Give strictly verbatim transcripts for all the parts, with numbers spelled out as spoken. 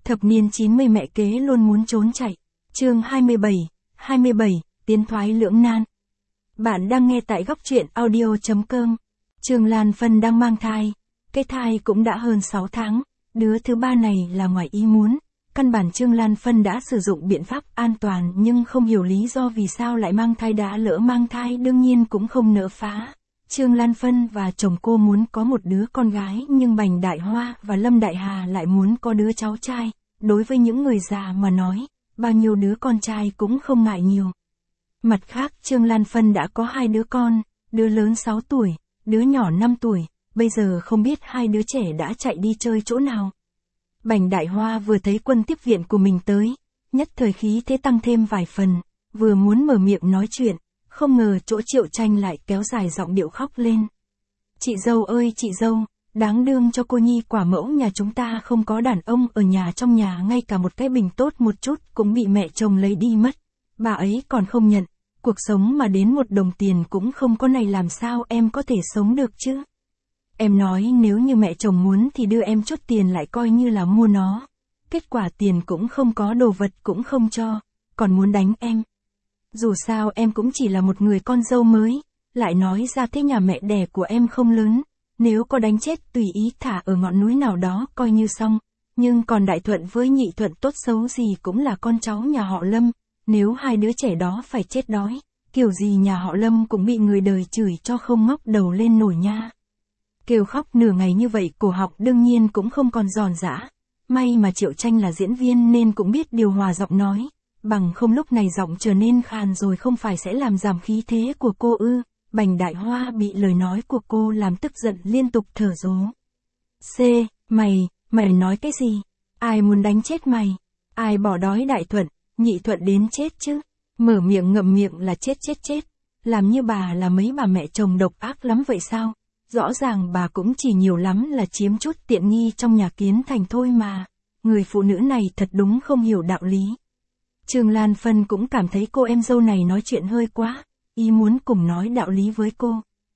Thập niên chín mươi mẹ kế luôn muốn trốn chạy. Chương hai mươi bảy, hai mươi bảy, tiến thoái lưỡng nan. Bạn đang nghe tại góc truyện audio chấm com. Trương Lan Phân đang mang thai. Cái thai cũng đã hơn sáu tháng. Đứa thứ ba này là ngoài ý muốn. Căn bản Trương Lan Phân đã sử dụng biện pháp an toàn nhưng không hiểu lý do vì sao lại mang thai, đã lỡ mang thai đương nhiên cũng không nỡ phá. Trương Lan Phân và chồng cô muốn có một đứa con gái nhưng Bành Đại Hoa và Lâm Đại Hà lại muốn có đứa cháu trai. Đối với những người già mà nói, bao nhiêu đứa con trai cũng không ngại nhiều. Mặt khác Trương Lan Phân đã có hai đứa con, đứa lớn sáu tuổi, đứa nhỏ năm tuổi, bây giờ không biết hai đứa trẻ đã chạy đi chơi chỗ nào. Bành Đại Hoa vừa thấy quân tiếp viện của mình tới, nhất thời khí thế tăng thêm vài phần, vừa muốn mở miệng nói chuyện, không ngờ chỗ Triệu Tranh lại kéo dài giọng điệu khóc lên. Chị dâu ơi chị dâu, đáng đương cho cô nhi quả mẫu nhà chúng ta không có đàn ông ở nhà, trong nhà ngay cả một cái bình tốt một chút cũng bị mẹ chồng lấy đi mất. Bà ấy còn không nhận, cuộc sống mà đến một đồng tiền cũng không có này làm sao em có thể sống được chứ? Em nói nếu như mẹ chồng muốn thì đưa em chút tiền lại coi như là mua nó. Kết quả tiền cũng không có, đồ vật cũng không cho, còn muốn đánh em. Dù sao em cũng chỉ là một người con dâu mới, lại nói ra thế nhà mẹ đẻ của em không lớn. Nếu có đánh chết tùy ý thả ở ngọn núi nào đó coi như xong. Nhưng còn Đại Thuận với Nhị Thuận tốt xấu gì cũng là con cháu nhà họ Lâm. Nếu hai đứa trẻ đó phải chết đói, kiểu gì nhà họ Lâm cũng bị người đời chửi cho không ngóc đầu lên nổi nha. Kêu khóc nửa ngày như vậy cổ họng đương nhiên cũng không còn giòn giã. May mà Triệu Tranh là diễn viên nên cũng biết điều hòa giọng nói. Bằng không lúc này giọng trở nên khàn rồi không phải sẽ làm giảm khí thế của cô ư. Bành Đại Hoa bị lời nói của cô làm tức giận liên tục thở dố. C, mày, mày nói cái gì? Ai muốn đánh chết mày? Ai bỏ đói Đại Thuận, Nhị Thuận đến chết chứ? Mở miệng ngậm miệng là chết chết chết. Làm như bà là mấy bà mẹ chồng độc ác lắm vậy sao? Rõ ràng bà cũng chỉ nhiều lắm là chiếm chút tiện nghi trong nhà Kiến Thành thôi mà. Người phụ nữ này thật đúng không hiểu đạo lý. Trương Lan Phân cũng cảm thấy cô em dâu này nói chuyện hơi quá. Ý muốn cùng nói đạo lý với cô.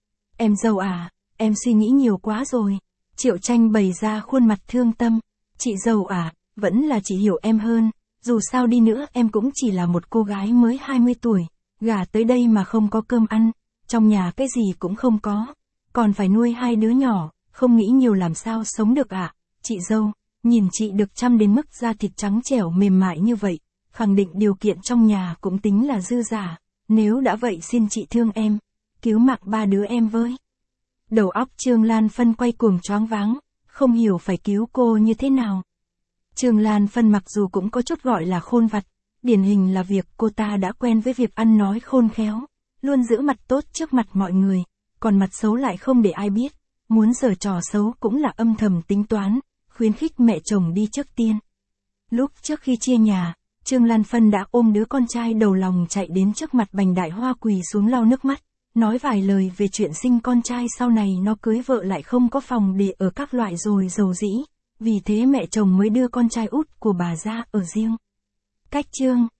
Em dâu à, em suy nghĩ nhiều quá rồi. Triệu Tranh bày ra khuôn mặt thương tâm. Chị dâu à, vẫn là chị hiểu em hơn. Dù sao đi nữa em cũng chỉ là một cô gái mới hai mươi tuổi. Gả tới đây mà không có cơm ăn. Trong nhà cái gì cũng không có. Còn phải nuôi hai đứa nhỏ, không nghĩ nhiều làm sao sống được ạ. À? Chị dâu, nhìn chị được chăm đến mức da thịt trắng trẻo mềm mại như vậy. Khẳng định điều kiện trong nhà cũng tính là dư giả. Nếu đã vậy xin chị thương em, cứu mạng ba đứa em với. Đầu óc Trương Lan Phân quay cuồng choáng váng, không hiểu phải cứu cô như thế nào. Trương Lan Phân mặc dù cũng có chút gọi là khôn vặt, điển hình là việc cô ta đã quen với việc ăn nói khôn khéo, luôn giữ mặt tốt trước mặt mọi người, còn mặt xấu lại không để ai biết, muốn giở trò xấu cũng là âm thầm tính toán, khuyến khích mẹ chồng đi trước tiên. Lúc trước khi chia nhà, Trương Lan Phân đã ôm đứa con trai đầu lòng chạy đến trước mặt Bành Đại Hoa quỳ xuống lau nước mắt, nói vài lời về chuyện sinh con trai sau này nó cưới vợ lại không có phòng để ở các loại rồi giàu dĩ, vì thế mẹ chồng mới đưa con trai út của bà ra ở riêng. Cách chương